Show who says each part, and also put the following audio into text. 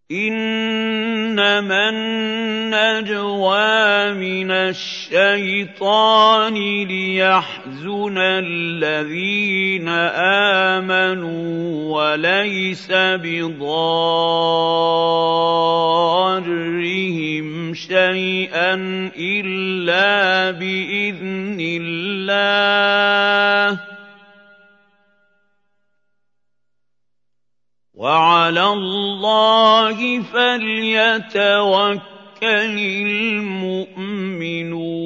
Speaker 1: إِنَّمَا النَّجْوَىٰ مِنَ الشَّيْطَانِ لِيَحْزُنَ الَّذِينَ آمَنُوا وَلَيْسَ بِضَارِّهِمْ شَيْئًا إِلَّا بِإِذْنِ اللَّهِ ۚ وَعَلَى اللَّهِ فَلْيَتَوَكَّلِ الْمُؤْمِنُونَ